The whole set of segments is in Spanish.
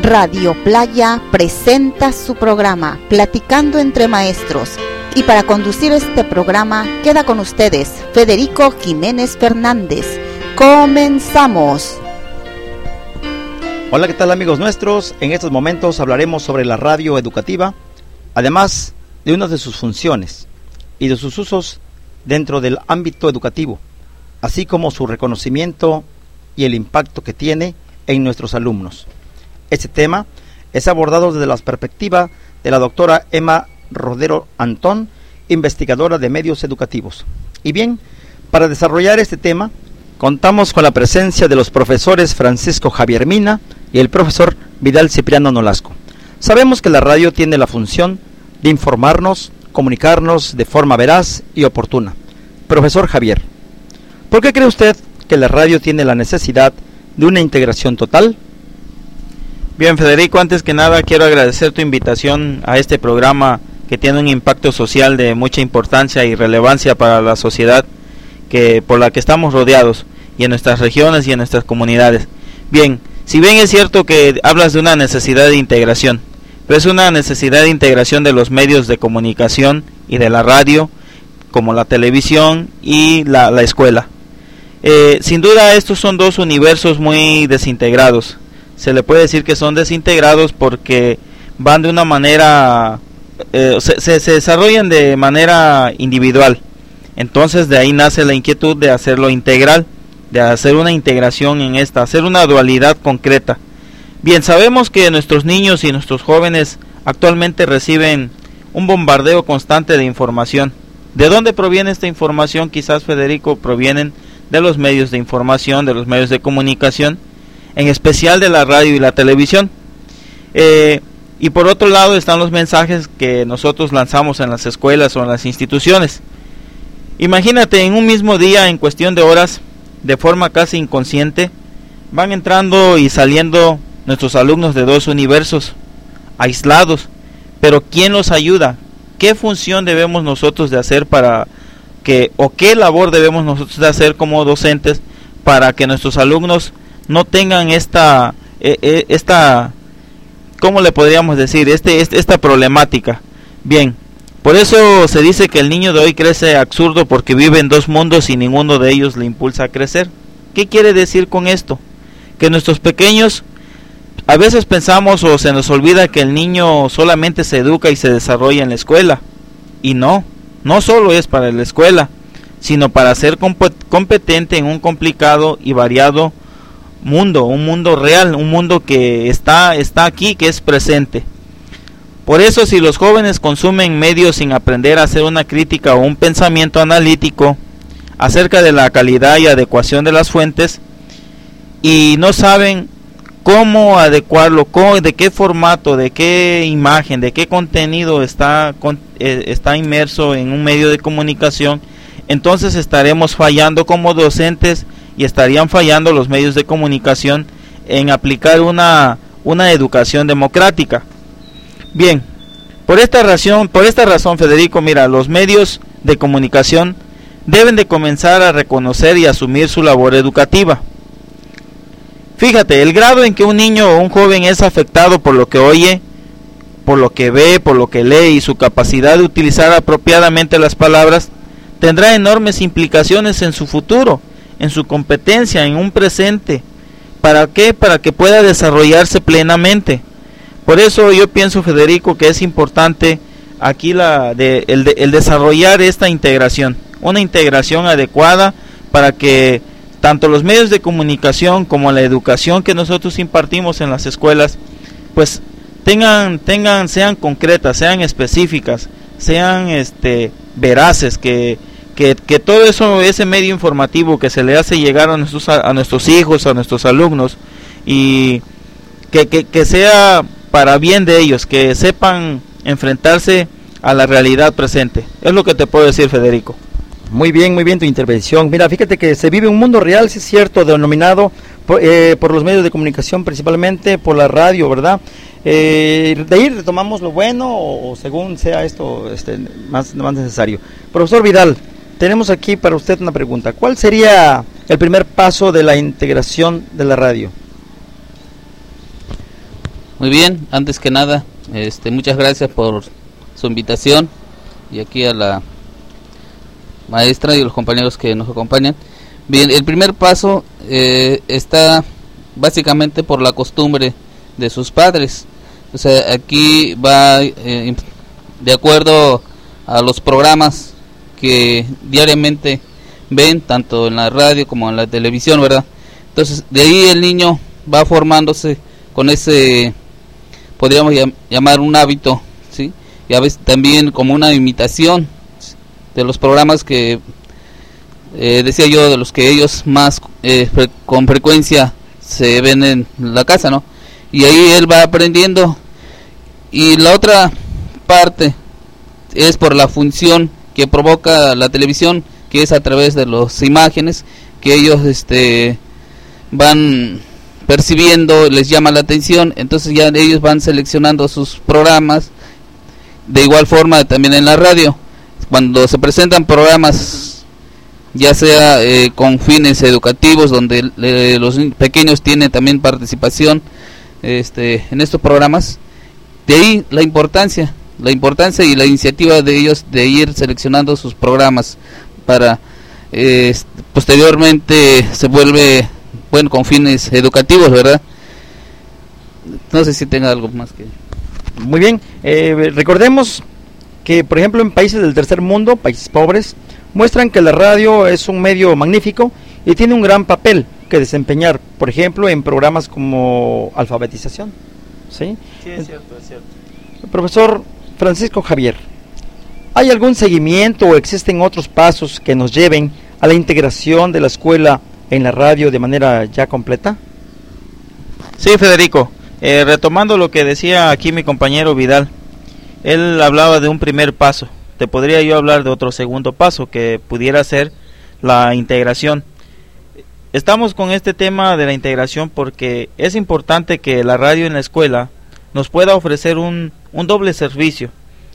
Radio Playa presenta su programa Platicando entre Maestros. Y para conducir este programa queda con ustedes Federico Jiménez Fernández. ¡Comenzamos! Hola, ¿qué tal amigos nuestros? En estos momentos hablaremos sobre la radio educativa, además de una de sus funciones y de sus usos dentro del ámbito educativo, así como su reconocimiento y el impacto que tiene en nuestros alumnos. Este tema es abordado desde la perspectiva de la doctora Emma Rodero Antón, investigadora de medios educativos. Y bien, para desarrollar este tema, contamos con la presencia de los profesores Francisco Javier Mina y el profesor Vidal Cipriano Nolasco. Sabemos que la radio tiene la función de informarnos, comunicarnos de forma veraz y oportuna. Profesor Javier, ¿por qué cree usted que la radio tiene la necesidad de una integración total? Bien, Federico, antes que nada quiero agradecer tu invitación a este programa que tiene un impacto social de mucha importancia y relevancia para la sociedad por la que estamos rodeados, y en nuestras regiones y en nuestras comunidades. Bien, si bien es cierto que hablas de una necesidad de integración, pero es una necesidad de integración de los medios de comunicación y de la radio, como la televisión y la escuela. Sin duda estos son dos universos muy desintegrados. Se le puede decir que son desintegrados porque van de una manera, se desarrollan de manera individual. Entonces de ahí nace la inquietud de hacerlo integral, de hacer una integración en esta, hacer una dualidad concreta. Bien, sabemos que nuestros niños y nuestros jóvenes actualmente reciben un bombardeo constante de información. ¿De dónde proviene esta información? Quizás, Federico, provienen de los medios de información, de los medios de comunicación, en especial de la radio y la televisión. Y por otro lado están los mensajes que nosotros lanzamos en las escuelas o en las instituciones. Imagínate, en un mismo día, en cuestión de horas, de forma casi inconsciente, van entrando y saliendo nuestros alumnos de dos universos aislados. Pero ¿quién los ayuda? ¿Qué función debemos nosotros de hacer qué labor debemos nosotros de hacer como docentes para que nuestros alumnos no tengan esta ¿cómo le podríamos decir? Esta problemática? Bien, por eso se dice que el niño de hoy crece absurdo porque vive en dos mundos y ninguno de ellos le impulsa a crecer. ¿Qué quiere decir con esto? Que nuestros pequeños, a veces pensamos o se nos olvida que el niño solamente se educa y se desarrolla en la escuela. Y no solo es para la escuela, sino para ser competente en un complicado y variado mundo, un mundo real, un mundo que está aquí, que es presente. Por eso, si los jóvenes consumen medios sin aprender a hacer una crítica o un pensamiento analítico acerca de la calidad y adecuación de las fuentes, y no saben cómo adecuarlo, de qué formato, de qué imagen, de qué contenido está inmerso en un medio de comunicación, entonces estaremos fallando como docentes y estarían fallando los medios de comunicación en aplicar una educación democrática. Bien, por esta razón, Federico, mira, los medios de comunicación deben de comenzar a reconocer y asumir su labor educativa. Fíjate, el grado en que un niño o un joven es afectado por lo que oye, por lo que ve, por lo que lee y su capacidad de utilizar apropiadamente las palabras tendrá enormes implicaciones en su futuro, en su competencia, en un presente. ¿Para qué? Para que pueda desarrollarse plenamente. Por eso yo pienso, Federico, que es importante aquí el desarrollar esta integración, una integración adecuada para que tanto los medios de comunicación como la educación que nosotros impartimos en las escuelas, pues sean concretas, sean específicas, sean veraces, que todo ese medio informativo que se le hace llegar a nuestros hijos, a nuestros alumnos, y que sea para bien de ellos, que sepan enfrentarse a la realidad presente. Es lo que te puedo decir, Federico. Muy bien tu intervención. Mira, fíjate que se vive un mundo real, sí es cierto, denominado por los medios de comunicación, principalmente por la radio, ¿verdad? De ahí retomamos lo bueno o según sea esto más necesario. Profesor Vidal, tenemos aquí para usted una pregunta. ¿Cuál sería el primer paso de la integración de la radio? Muy bien, antes que nada, muchas gracias por su invitación y aquí a la maestra y los compañeros que nos acompañan. Bien, el primer paso está básicamente por la costumbre de sus padres. O sea, aquí va de acuerdo a los programas que diariamente ven, tanto en la radio como en la televisión, ¿verdad? Entonces, de ahí el niño va formándose con ese, podríamos llamar un hábito, ¿sí? Y a veces también como una imitación de los programas que decía yo, de los que ellos más con frecuencia se ven en la casa, ¿no? Y ahí él va aprendiendo. Y la otra parte es por la función que provoca la televisión, que es a través de las imágenes que ellos van percibiendo, les llama la atención, entonces ya ellos van seleccionando sus programas. De igual forma también en la radio, cuando se presentan programas, ya sea con fines educativos, donde los pequeños tienen también participación en estos programas, de ahí la importancia y la iniciativa de ellos de ir seleccionando sus programas para posteriormente se vuelve con fines educativos, ¿verdad? No sé si tenga algo más que... Muy bien, recordemos que por ejemplo en países del tercer mundo, países pobres, muestran que la radio es un medio magnífico y tiene un gran papel que desempeñar, por ejemplo en programas como alfabetización. ¿Sí? Sí, es cierto. Profesor Francisco Javier, ¿hay algún seguimiento o existen otros pasos que nos lleven a la integración de la escuela en la radio de manera ya completa? Sí, Federico, retomando lo que decía aquí mi compañero Vidal, él hablaba de un primer paso. Te podría yo hablar de otro segundo paso que pudiera ser la integración. Estamos con este tema de la integración porque es importante que la radio en la escuela nos pueda ofrecer un doble servicio.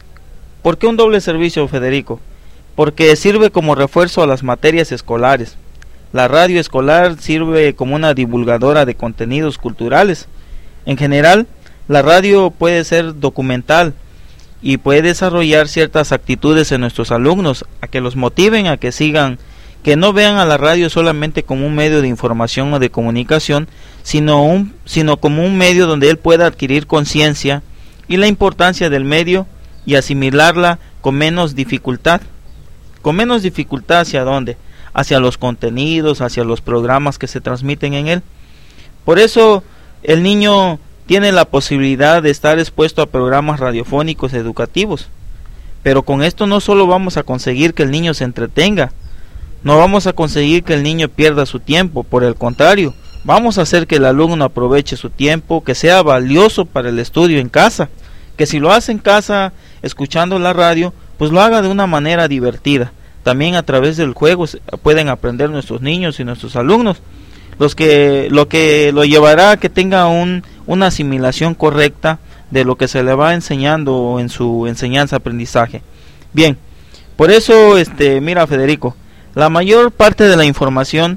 ¿Por qué un doble servicio, Federico? Porque sirve como refuerzo a las materias escolares. La radio escolar sirve como una divulgadora de contenidos culturales. En general, la radio puede ser documental y puede desarrollar ciertas actitudes en nuestros alumnos, a que los motiven a que sigan, que no vean a la radio solamente como un medio de información o de comunicación, sino como un medio donde él pueda adquirir conciencia y la importancia del medio y asimilarla con menos dificultad. ¿Con menos dificultad hacia dónde? Hacia los contenidos, hacia los programas que se transmiten en él. Por eso el niño tiene la posibilidad de estar expuesto a programas radiofónicos educativos. Pero con esto no solo vamos a conseguir que el niño se entretenga, no vamos a conseguir que el niño pierda su tiempo, por el contrario, vamos a hacer que el alumno aproveche su tiempo, que sea valioso para el estudio en casa, que si lo hace en casa escuchando la radio, pues lo haga de una manera divertida. También a través del juego pueden aprender nuestros niños y nuestros alumnos, lo que lo llevará a que tenga una asimilación correcta de lo que se le va enseñando en su enseñanza-aprendizaje. Bien, por eso, mira, Federico, la mayor parte de la información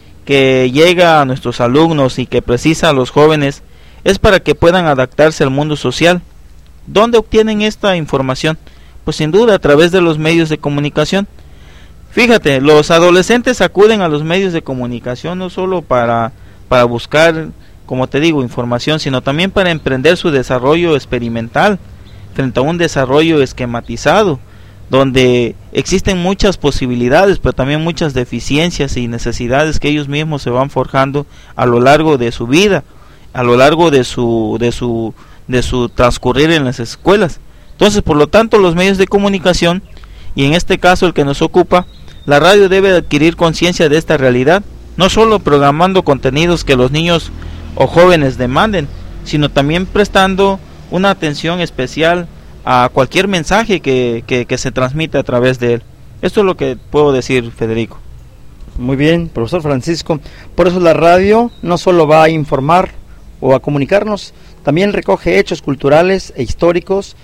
que llega a nuestros alumnos y que precisa a los jóvenes es para que puedan adaptarse al mundo social. ¿Dónde obtienen esta información? Pues sin duda a través de los medios de comunicación. Fíjate, los adolescentes acuden a los medios de comunicación no solo para buscar, como te digo, información, sino también para emprender su desarrollo experimental frente a un desarrollo esquematizado, donde existen muchas posibilidades, pero también muchas deficiencias y necesidades que ellos mismos se van forjando a lo largo de su vida, a lo largo de su transcurrir en las escuelas. Entonces, por lo tanto, los medios de comunicación, y en este caso el que nos ocupa, la radio debe adquirir conciencia de esta realidad, no solo programando contenidos que los niños o jóvenes demanden, sino también prestando una atención especial a cualquier mensaje que se transmite a través de él. Esto es lo que puedo decir, Federico. Muy bien, profesor Francisco. Por eso la radio no solo va a informar o a comunicarnos, también recoge hechos culturales e históricos,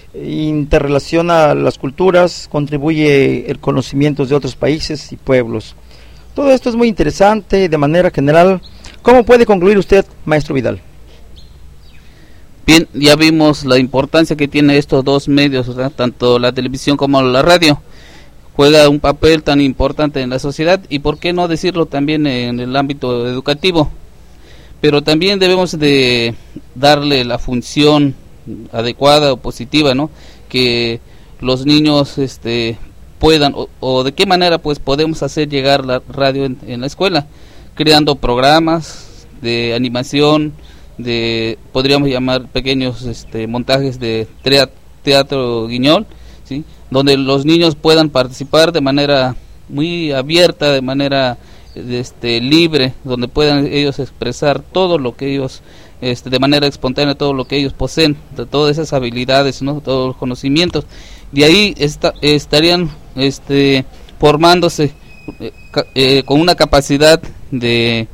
interrelaciona las culturas, contribuye el conocimiento de otros países y pueblos. Todo esto es muy interesante. De manera general, ¿cómo puede concluir usted, maestro Vidal? Bien, ya vimos la importancia que tiene estos dos medios, ¿verdad? Tanto la televisión como la radio. Juega un papel tan importante en la sociedad y por qué no decirlo también en el ámbito educativo. Pero también debemos de darle la función adecuada o positiva, ¿no? Que los niños puedan o de qué manera pues podemos hacer llegar la radio en la escuela, creando programas de animación, podríamos llamar pequeños montajes de teatro guiñol, ¿sí? Donde los niños puedan participar de manera muy abierta, de manera libre, donde puedan ellos expresar todo lo que ellos de manera espontánea, todo lo que ellos poseen, de todas esas habilidades, ¿no? Todos los conocimientos. De ahí estarían formándose con una capacidad de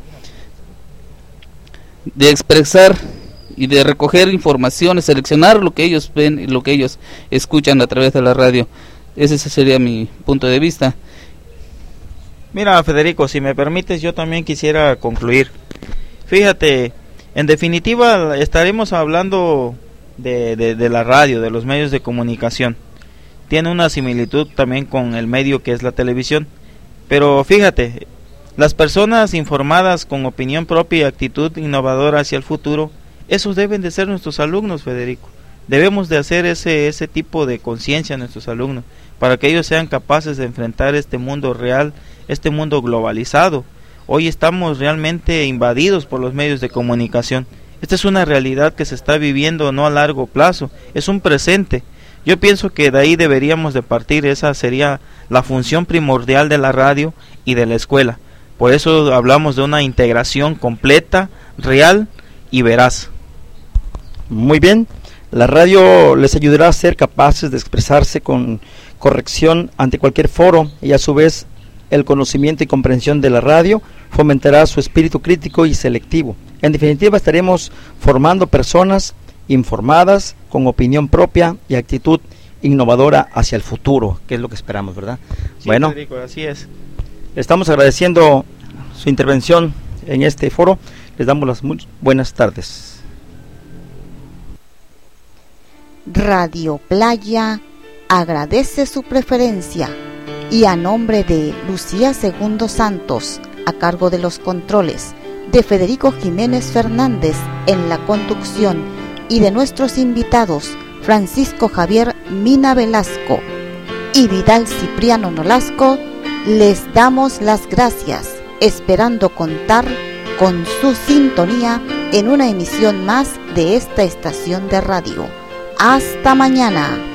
expresar y de recoger informaciones, seleccionar lo que ellos ven y lo que ellos escuchan a través de la radio. Ese sería mi punto de vista. Mira, Federico, si me permites, yo también quisiera concluir. Fíjate, en definitiva estaremos hablando de la radio, de los medios de comunicación. Tiene una similitud también con el medio que es la televisión. Pero fíjate, las personas informadas con opinión propia y actitud innovadora hacia el futuro, esos deben de ser nuestros alumnos, Federico. Debemos de hacer ese tipo de conciencia a nuestros alumnos, para que ellos sean capaces de enfrentar este mundo real, este mundo globalizado. Hoy estamos realmente invadidos por los medios de comunicación. Esta es una realidad que se está viviendo no a largo plazo, es un presente. Yo pienso que de ahí deberíamos de partir, esa sería la función primordial de la radio y de la escuela. Por eso hablamos de una integración completa, real y veraz. Muy bien, la radio les ayudará a ser capaces de expresarse con corrección ante cualquier foro y a su vez el conocimiento y comprensión de la radio fomentará su espíritu crítico y selectivo. En definitiva estaremos formando personas informadas, con opinión propia y actitud innovadora hacia el futuro, que es lo que esperamos, ¿verdad? Sí, bueno, Federico, así es. Le estamos agradeciendo su intervención en este foro. Les damos las muy buenas tardes. Radio Playa agradece su preferencia y a nombre de Lucía Segundo Santos, a cargo de los controles, de Federico Jiménez Fernández en la conducción y de nuestros invitados Francisco Javier Mina Velasco y Vidal Cipriano Nolasco, les damos las gracias, esperando contar con su sintonía en una emisión más de esta estación de radio. Hasta mañana.